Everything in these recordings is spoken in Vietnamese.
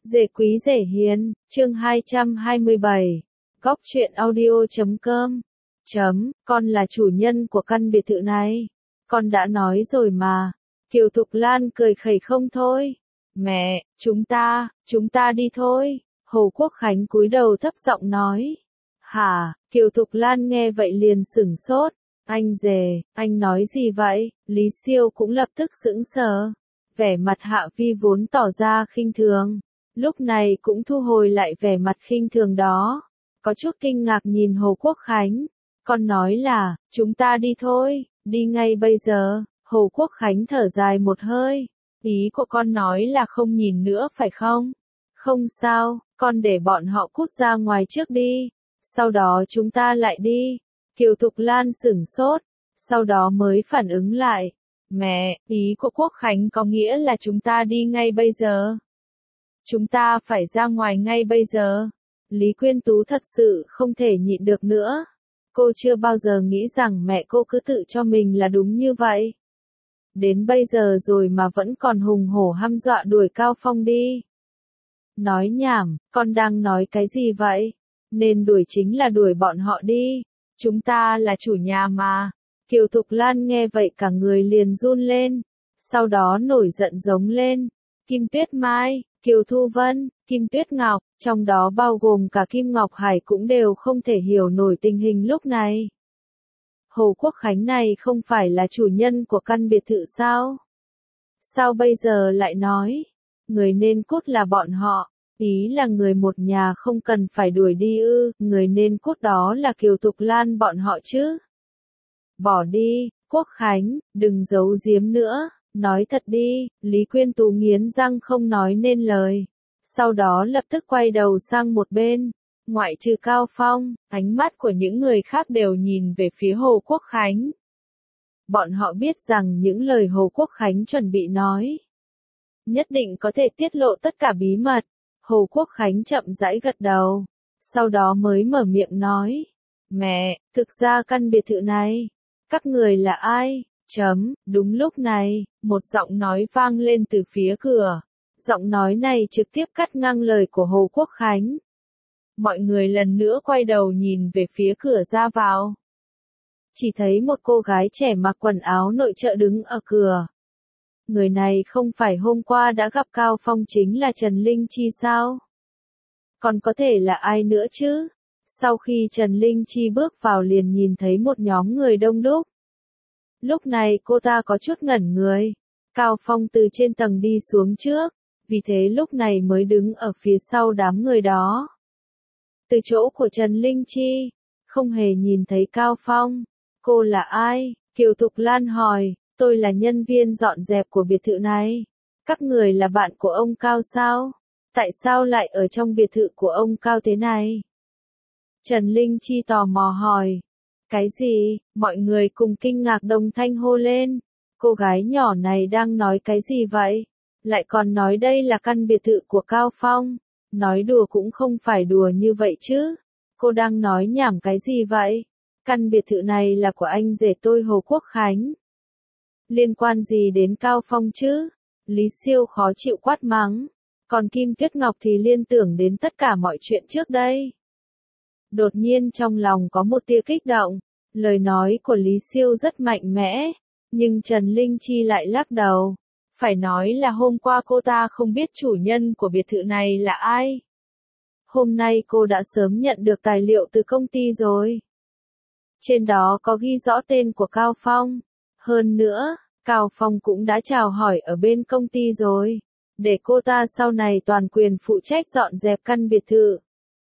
Dễ quý dễ hiền, chương 227. Góc truyện audio.com. Con là chủ nhân của căn biệt thự này. Con đã nói rồi mà. Kiều Thục Lan cười khẩy không thôi. Mẹ, chúng ta đi thôi. Hồ Quốc Khánh cúi đầu thấp giọng nói. Hả, Kiều Thục Lan nghe vậy liền sửng sốt. Anh rể, anh nói gì vậy? Lý Siêu cũng lập tức sững sờ. Vẻ mặt Hạ Vi vốn tỏ ra khinh thường, lúc này cũng thu hồi lại vẻ mặt khinh thường đó. Có chút kinh ngạc nhìn Hồ Quốc Khánh. Con nói là, chúng ta đi thôi, đi ngay bây giờ. Hồ Quốc Khánh thở dài một hơi. Ý của con nói là không nhìn nữa phải không? Không sao, con để bọn họ cút ra ngoài trước đi. Sau đó chúng ta lại đi. Kiều Thục Lan sửng sốt, sau đó mới phản ứng lại. Mẹ, ý của Quốc Khánh có nghĩa là chúng ta đi ngay bây giờ. Chúng ta phải ra ngoài ngay bây giờ. Lý Quyên Tú thật sự không thể nhịn được nữa. Cô chưa bao giờ nghĩ rằng mẹ cô cứ tự cho mình là đúng như vậy. Đến bây giờ rồi mà vẫn còn hùng hổ hăm dọa đuổi Cao Phong đi. Nói nhảm, con đang nói cái gì vậy? Nên đuổi chính là đuổi bọn họ đi. Chúng ta là chủ nhà mà. Kiều Thục Lan nghe vậy cả người liền run lên. Sau đó nổi giận giống lên. Kim Tuyết Mai, Kiều Thu Vân, Kim Tuyết Ngọc, trong đó bao gồm cả Kim Ngọc Hải cũng đều không thể hiểu nổi tình hình lúc này. Hồ Quốc Khánh này không phải là chủ nhân của căn biệt thự sao? Sao bây giờ lại nói, người nên cút là bọn họ, ý là người một nhà không cần phải đuổi đi ư, người nên cút đó là Kiều Thục Lan bọn họ chứ. Bỏ đi, Quốc Khánh, đừng giấu giếm nữa. Nói thật đi, Lý Quyên Tú nghiến răng không nói nên lời. Sau đó lập tức quay đầu sang một bên. Ngoại trừ Cao Phong, ánh mắt của những người khác đều nhìn về phía Hồ Quốc Khánh. Bọn họ biết rằng những lời Hồ Quốc Khánh chuẩn bị nói nhất định có thể tiết lộ tất cả bí mật. Hồ Quốc Khánh chậm rãi gật đầu. Sau đó mới mở miệng nói. Mẹ, thực ra căn biệt thự này, các người là ai? Đúng lúc này, một giọng nói vang lên từ phía cửa. Giọng nói này trực tiếp cắt ngang lời của Hồ Quốc Khánh. Mọi người lần nữa quay đầu nhìn về phía cửa ra vào. Chỉ thấy một cô gái trẻ mặc quần áo nội trợ đứng ở cửa. Người này không phải hôm qua đã gặp Cao Phong chính là Trần Linh Chi sao? Còn có thể là ai nữa chứ? Sau khi Trần Linh Chi bước vào liền nhìn thấy một nhóm người đông đúc. Lúc này cô ta có chút ngẩn người. Cao Phong từ trên tầng đi xuống trước, vì thế lúc này mới đứng ở phía sau đám người đó. Từ chỗ của Trần Linh Chi, không hề nhìn thấy Cao Phong. Cô là ai? Kiều Thục Lan hỏi. Tôi là nhân viên dọn dẹp của biệt thự này. Các người là bạn của ông Cao sao? Tại sao lại ở trong biệt thự của ông Cao thế này? Trần Linh Chi tò mò hỏi. Cái gì? Mọi người cùng kinh ngạc đồng thanh hô lên. Cô gái nhỏ này đang nói cái gì vậy? Lại còn nói đây là căn biệt thự của Cao Phong. Nói đùa cũng không phải đùa như vậy chứ. Cô đang nói nhảm cái gì vậy? Căn biệt thự này là của anh rể tôi Hồ Quốc Khánh. Liên quan gì đến Cao Phong chứ? Lý Siêu khó chịu quát mắng. Còn Kim Tuyết Ngọc thì liên tưởng đến tất cả mọi chuyện trước đây. Đột nhiên trong lòng có một tia kích động. Lời nói của Lý Siêu rất mạnh mẽ. Nhưng Trần Linh Chi lại lắc đầu. Phải nói là hôm qua cô ta không biết chủ nhân của biệt thự này là ai. Hôm nay cô đã sớm nhận được tài liệu từ công ty rồi. Trên đó có ghi rõ tên của Cao Phong. Hơn nữa, Cao Phong cũng đã chào hỏi ở bên công ty rồi. Để cô ta sau này toàn quyền phụ trách dọn dẹp căn biệt thự.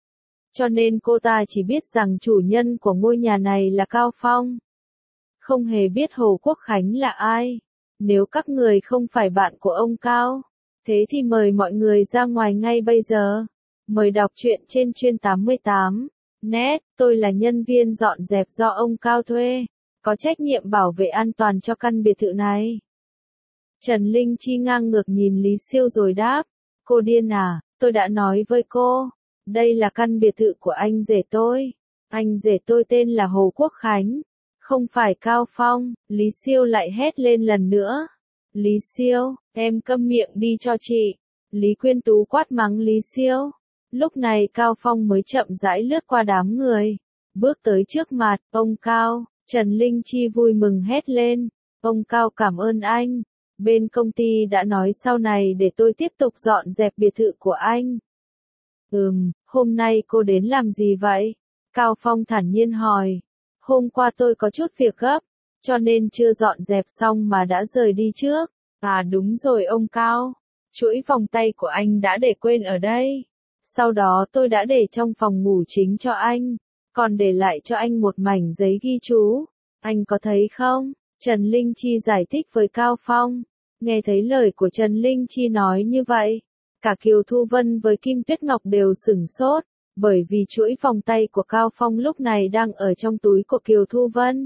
Cho nên cô ta chỉ biết rằng chủ nhân của ngôi nhà này là Cao Phong. Không hề biết Hồ Quốc Khánh là ai. Nếu các người không phải bạn của ông Cao, thế thì mời mọi người ra ngoài ngay bây giờ. Mời đọc truyện trên chuyên 88. Net, tôi là nhân viên dọn dẹp do ông Cao thuê. Có trách nhiệm bảo vệ an toàn cho căn biệt thự này. Trần Linh Chi ngang ngược nhìn Lý Siêu rồi đáp. Cô điên à, tôi đã nói với cô. Đây là căn biệt thự của anh rể tôi. Anh rể tôi tên là Hồ Quốc Khánh. Không phải Cao Phong. Lý Siêu lại hét lên lần nữa. Lý Siêu, em câm miệng đi cho chị. Lý Quyên Tú quát mắng Lý Siêu. Lúc này Cao Phong mới chậm rãi lướt qua đám người. Bước tới trước mặt, ông Cao, Trần Linh Chi vui mừng hét lên. Ông Cao cảm ơn anh. Bên công ty đã nói sau này để tôi tiếp tục dọn dẹp biệt thự của anh. Hôm nay cô đến làm gì vậy? Cao Phong thản nhiên hỏi. Hôm qua tôi có chút việc gấp, cho nên chưa dọn dẹp xong mà đã rời đi trước. À đúng rồi ông Cao, chuỗi vòng tay của anh đã để quên ở đây. Sau đó tôi đã để trong phòng ngủ chính cho anh, còn để lại cho anh một mảnh giấy ghi chú. Anh có thấy không? Trần Linh Chi giải thích với Cao Phong. Nghe thấy lời của Trần Linh Chi nói như vậy, cả Kiều Thu Vân với Kim Tuyết Ngọc đều sửng sốt, bởi vì chuỗi vòng tay của Cao Phong lúc này đang ở trong túi của Kiều Thu Vân.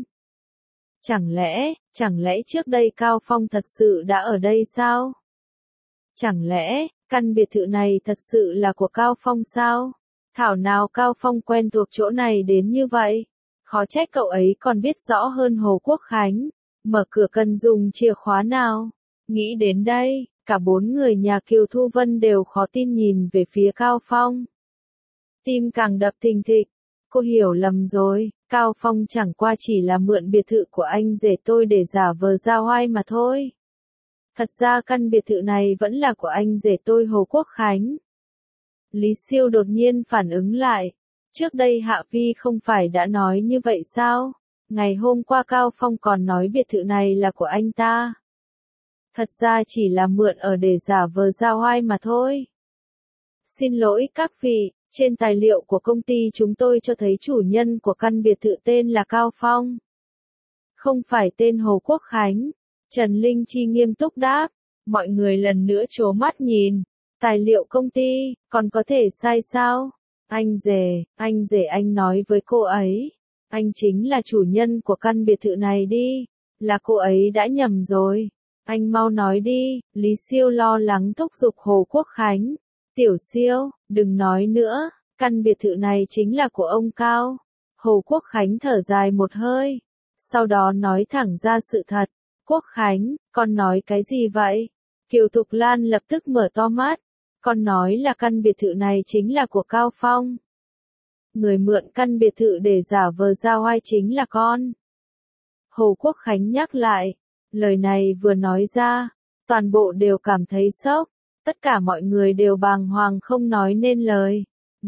Chẳng lẽ trước đây Cao Phong thật sự đã ở đây sao? Chẳng lẽ, căn biệt thự này thật sự là của Cao Phong sao? Thảo nào Cao Phong quen thuộc chỗ này đến như vậy? Khó trách cậu ấy còn biết rõ hơn Hồ Quốc Khánh. Mở cửa cần dùng chìa khóa nào? Nghĩ đến đây, cả bốn người nhà Kiều Thu Vân đều khó tin nhìn về phía Cao Phong. Tim càng đập thình thịch. Cô hiểu lầm rồi, Cao Phong chẳng qua chỉ là mượn biệt thự của anh rể tôi để giả vờ ra oai mà thôi. Thật ra căn biệt thự này vẫn là của anh rể tôi Hồ Quốc Khánh. Lý Siêu đột nhiên phản ứng lại. Trước đây Hạ Vi không phải đã nói như vậy sao? Ngày hôm qua Cao Phong còn nói biệt thự này là của anh ta. Thật ra chỉ là mượn ở để giả vờ ra oai mà thôi. Xin lỗi các vị, trên tài liệu của công ty chúng tôi cho thấy chủ nhân của căn biệt thự tên là Cao Phong. Không phải tên Hồ Quốc Khánh. Trần Linh Chi nghiêm túc đáp. Mọi người lần nữa trố mắt nhìn. Tài liệu công ty, còn có thể sai sao? Anh rể anh nói với cô ấy. Anh chính là chủ nhân của căn biệt thự này đi. Là cô ấy đã nhầm rồi. Anh mau nói đi. Lý Siêu lo lắng thúc giục Hồ Quốc Khánh. Tiểu Siêu, đừng nói nữa. Căn biệt thự này chính là của ông Cao. Hồ Quốc Khánh thở dài một hơi. Sau đó nói thẳng ra sự thật. Quốc Khánh, con nói cái gì vậy? Kiều Thục Lan lập tức mở to mắt. Con nói là căn biệt thự này chính là của Cao Phong. Người mượn căn biệt thự để giả vờ ra oai chính là con. Hồ Quốc Khánh nhắc lại. Lời này vừa nói ra, toàn bộ đều cảm thấy sốc. Tất cả mọi người đều bàng hoàng không nói nên lời.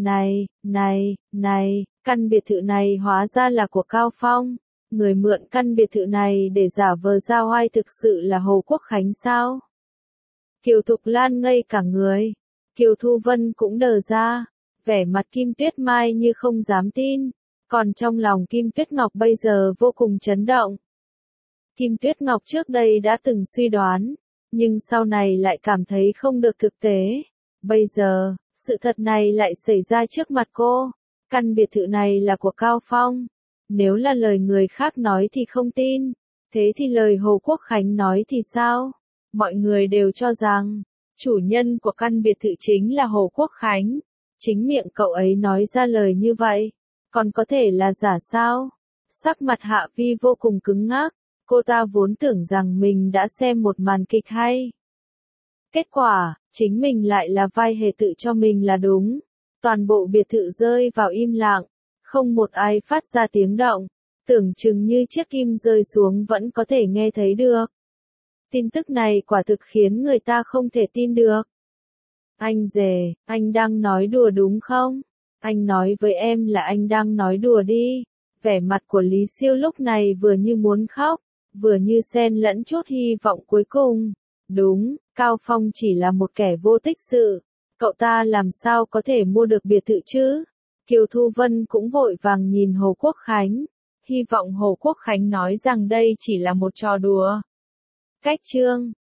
Này, căn biệt thự này hóa ra là của Cao Phong. Người mượn căn biệt thự này để giả vờ ra oai thực sự là Hồ Quốc Khánh sao? Kiều Thục Lan ngây cả người. Kiều Thu Vân cũng đờ ra. Vẻ mặt Kim Tuyết Mai như không dám tin. Còn trong lòng Kim Tuyết Ngọc bây giờ vô cùng chấn động. Kim Tuyết Ngọc trước đây đã từng suy đoán, nhưng sau này lại cảm thấy không được thực tế. Bây giờ, sự thật này lại xảy ra trước mặt cô. Căn biệt thự này là của Cao Phong. Nếu là lời người khác nói thì không tin. Thế thì lời Hồ Quốc Khánh nói thì sao? Mọi người đều cho rằng, chủ nhân của căn biệt thự chính là Hồ Quốc Khánh. Chính miệng cậu ấy nói ra lời như vậy. Còn có thể là giả sao? Sắc mặt Hạ Vi vô cùng cứng ngắc. Cô ta vốn tưởng rằng mình đã xem một màn kịch hay. Kết quả, chính mình lại là vai hề tự cho mình là đúng. Toàn bộ biệt thự rơi vào im lặng. Không một ai phát ra tiếng động. Tưởng chừng như chiếc kim rơi xuống vẫn có thể nghe thấy được. Tin tức này quả thực khiến người ta không thể tin được. Anh rể, anh đang nói đùa đúng không? Anh nói với em là anh đang nói đùa đi. Vẻ mặt của Lý Siêu lúc này vừa như muốn khóc, vừa như xen lẫn chút hy vọng cuối cùng. Đúng, Cao Phong chỉ là một kẻ vô tích sự. Cậu ta làm sao có thể mua được biệt thự chứ? Kiều Thu Vân cũng vội vàng nhìn Hồ Quốc Khánh. Hy vọng Hồ Quốc Khánh nói rằng đây chỉ là một trò đùa. Cách chương